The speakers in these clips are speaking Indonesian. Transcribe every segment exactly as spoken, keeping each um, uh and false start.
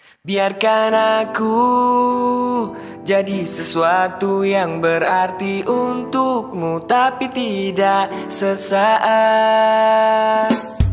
Biarkan aku jadi sesuatu yang berarti untukmu, tapi tidak sesaat.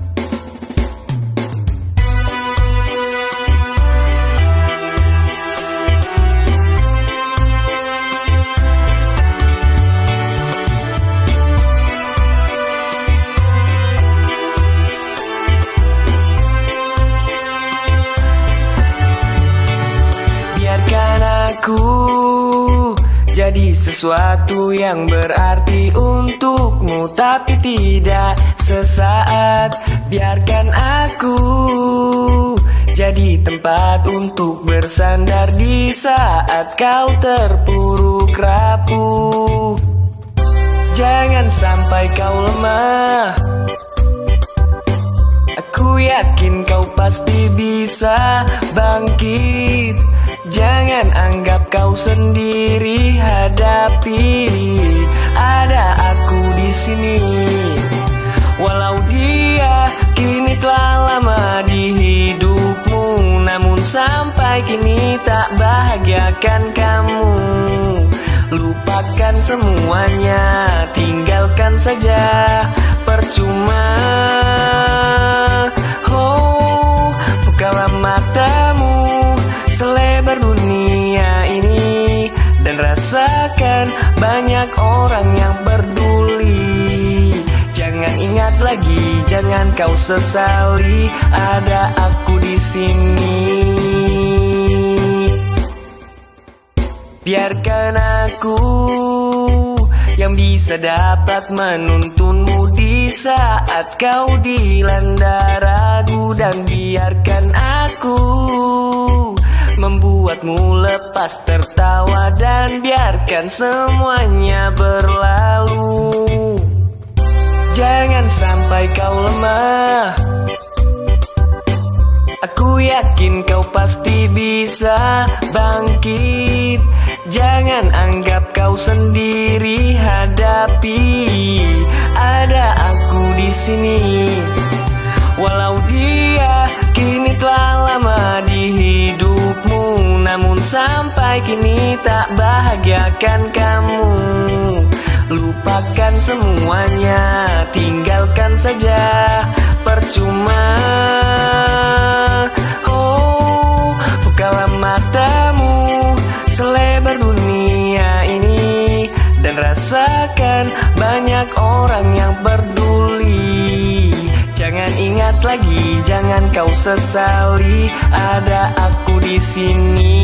Biarkan aku jadi sesuatu yang berarti untukmu, tapi tidak sesaat. Biarkan aku jadi tempat untuk bersandar di saat kau terpuruk rapuh. Jangan sampai kau lemah, aku yakin kau pasti bisa bangkit. Jangan anggap kau sendiri, hadapi, ada aku di sini. Walau dia kini telah lama di hidupmu, namun sampai kini tak bahagiakan kamu. Lupakan semuanya, tinggalkan saja, percuma. Oh, bukalah matamu selebar dunia ini dan rasakan banyak orang yang peduli. Jangan ingat lagi, jangan kau sesali, ada aku di sini. Biarkan aku yang bisa dapat menuntunmu di saat kau dilanda ragu, dan biarkan aku membuatmu lepas tertawa, dan biarkan semuanya berlalu. Jangan sampai kau lemah, aku yakin kau pasti bisa bangkit. Jangan anggap kau sendiri, hadapi, ada aku di sini. Walau dia kini telah lama di hidupmu, namun sampai kini tak bahagiakan kamu. Lupakan semuanya, tinggalkan saja, percuma. Oh, bukalah matamu selebar dunia ini dan rasakan banyak orang yang peduli. Jangan ingat lagi, jangan kau sesali, ada aku di sini.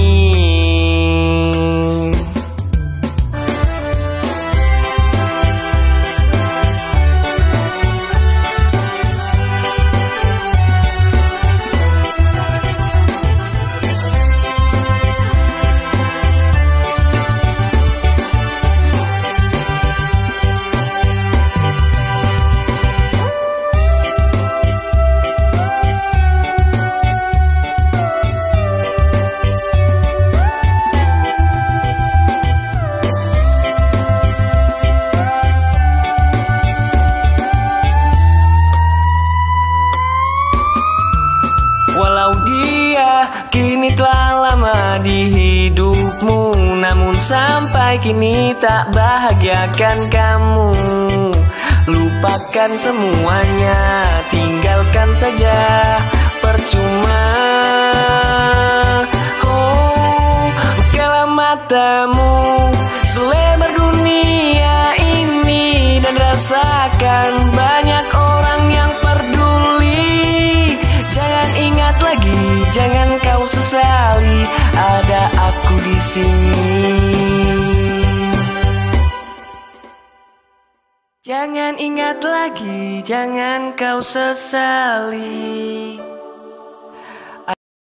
Walau dia kini telah lama di hidupmu, namun sampai kini tak bahagiakan kamu. Lupakan semuanya, tinggalkan saja, percuma. Oh, bukalah matamu selebar dunia ini dan rasakan banyak orang yang peduli. Jangan ingat lagi, jangan kau sesali, ada aku di sini. Jangan ingat lagi, jangan kau sesali.